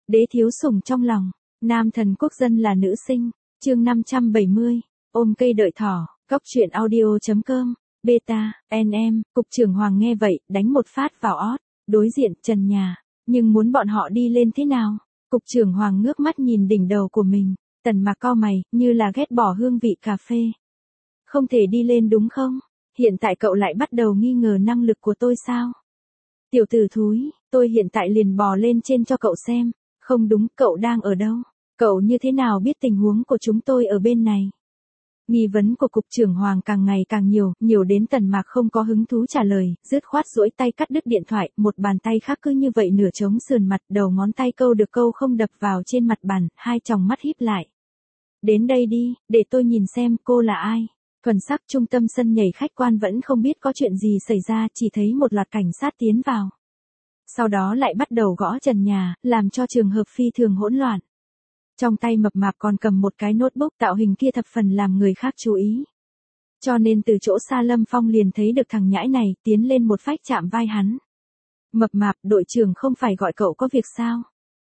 Đế thiếu sủng trong lòng, nam thần quốc dân là nữ sinh, chương 570, ôm cây đợi thỏ, góc truyện audio.com, beta, NM, cục trưởng Hoàng nghe vậy, đánh một phát vào ót, đối diện trần nhà, nhưng muốn bọn họ đi lên thế nào? Cục trưởng Hoàng ngước mắt nhìn đỉnh đầu của mình, Tần Mạc cau mày, như là ghét bỏ hương vị cà phê. Không thể đi lên đúng không? Hiện tại cậu lại bắt đầu nghi ngờ năng lực của tôi sao? Tiểu tử thúi, tôi hiện tại liền bò lên trên cho cậu xem. Không đúng, cậu đang ở đâu? Cậu như thế nào biết tình huống của chúng tôi ở bên này? Nghi vấn của cục trưởng Hoàng càng ngày càng nhiều đến Tần Mạc không có hứng thú trả lời, dứt khoát duỗi tay cắt đứt điện thoại, một bàn tay khác cứ như vậy nửa chống sườn mặt, đầu ngón tay câu được câu không đập vào trên mặt bàn, hai tròng mắt híp lại. Đến đây đi, để tôi nhìn xem cô là ai. Thuần sắc trung tâm sân nhảy khách quan vẫn không biết có chuyện gì xảy ra, chỉ thấy một loạt cảnh sát tiến vào. Sau đó lại bắt đầu gõ trần nhà, làm cho trường hợp phi thường hỗn loạn. Trong tay mập mạp còn cầm một cái notebook, tạo hình kia thập phần làm người khác chú ý. Cho nên từ chỗ xa Lâm Phong liền thấy được thằng nhãi này, tiến lên một phách chạm vai hắn. Mập mạp, đội trưởng không phải gọi cậu có việc sao?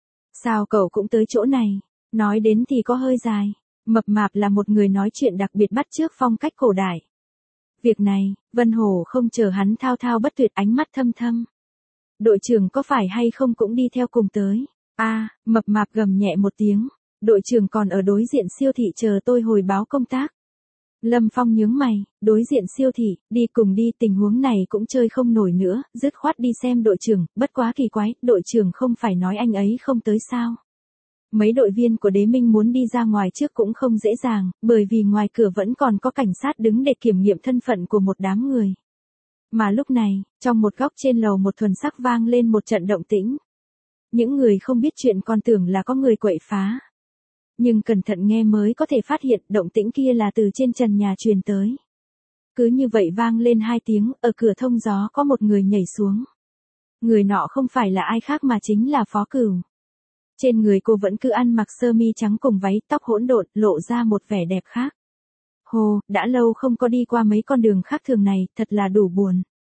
Sao cậu cũng tới chỗ này? Nói đến thì có hơi dài. Mập mạp là một người nói chuyện đặc biệt bắt chước phong cách cổ đại. Việc này, Vân Hổ không chờ hắn thao thao bất tuyệt, ánh mắt thâm thâm. Đội trưởng có phải hay không cũng đi theo cùng tới? Mập mạp gầm nhẹ một tiếng. Đội trưởng còn ở đối diện siêu thị chờ tôi hồi báo công tác. Lâm Phong nhướng mày, đối diện siêu thị, đi cùng đi, tình huống này cũng chơi không nổi nữa, dứt khoát đi xem đội trưởng, bất quá kỳ quái, đội trưởng không phải nói anh ấy không tới sao? Mấy đội viên của Đế Minh muốn đi ra ngoài trước cũng không dễ dàng, bởi vì ngoài cửa vẫn còn có cảnh sát đứng để kiểm nghiệm thân phận của một đám người. Mà lúc này, trong một góc trên lầu một thuần sắc vang lên một trận động tĩnh. Những người không biết chuyện còn tưởng là có người quậy phá. Nhưng cẩn thận nghe mới có thể phát hiện động tĩnh kia là từ trên trần nhà truyền tới. Cứ như vậy vang lên 2 tiếng, ở cửa thông gió có một người nhảy xuống. Người nọ không phải là ai khác mà chính là Phó Cửu. Trên người cô vẫn cứ ăn mặc sơ mi trắng cùng váy, tóc hỗn độn, lộ ra một vẻ đẹp khác. Hồ, đã lâu không có đi qua mấy con đường khác thường này, thật là đủ buồn.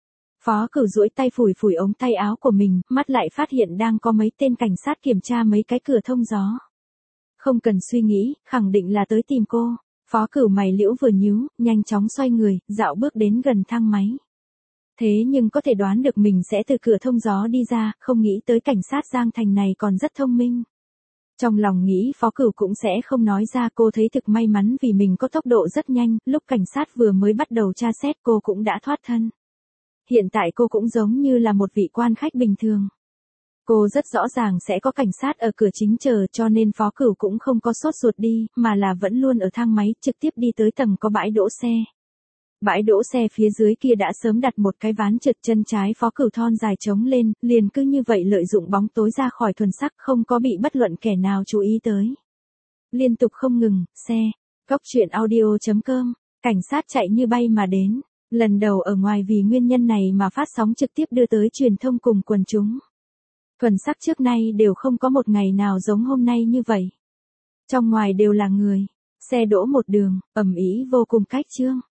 Phó Cửu duỗi tay phủi phủi ống tay áo của mình, mắt lại phát hiện đang có mấy tên cảnh sát kiểm tra mấy cái cửa thông gió. Không cần suy nghĩ, khẳng định là tới tìm cô. Phó Cửu mày liễu vừa nhíu, nhanh chóng xoay người, dạo bước đến gần thang máy. Thế nhưng có thể đoán được mình sẽ từ cửa thông gió đi ra, không nghĩ tới cảnh sát Giang Thành này còn rất thông minh. Trong lòng nghĩ Phó Cửu cũng sẽ không nói ra, cô thấy thực may mắn vì mình có tốc độ rất nhanh, lúc cảnh sát vừa mới bắt đầu tra xét cô cũng đã thoát thân. Hiện tại cô cũng giống như là một vị quan khách bình thường. Cô rất rõ ràng sẽ có cảnh sát ở cửa chính chờ, cho nên Phó Cửu cũng không có sốt ruột đi, mà là vẫn luôn ở thang máy, trực tiếp đi tới tầng có bãi đỗ xe. Bãi đỗ xe phía dưới kia đã sớm đặt một cái ván trượt, chân trái Phó Cửu thon dài trống lên, liền cứ như vậy lợi dụng bóng tối ra khỏi thuần sắc, không có bị bất luận kẻ nào chú ý tới. Liên tục không ngừng, xe, góc truyện audio.com, cảnh sát chạy như bay mà đến, lần đầu ở ngoài vì nguyên nhân này mà phát sóng trực tiếp đưa tới truyền thông cùng quần chúng. Thuần sắc trước nay đều không có một ngày nào giống hôm nay như vậy. Trong ngoài đều là người, xe đỗ một đường, ầm ĩ vô cùng cách chương.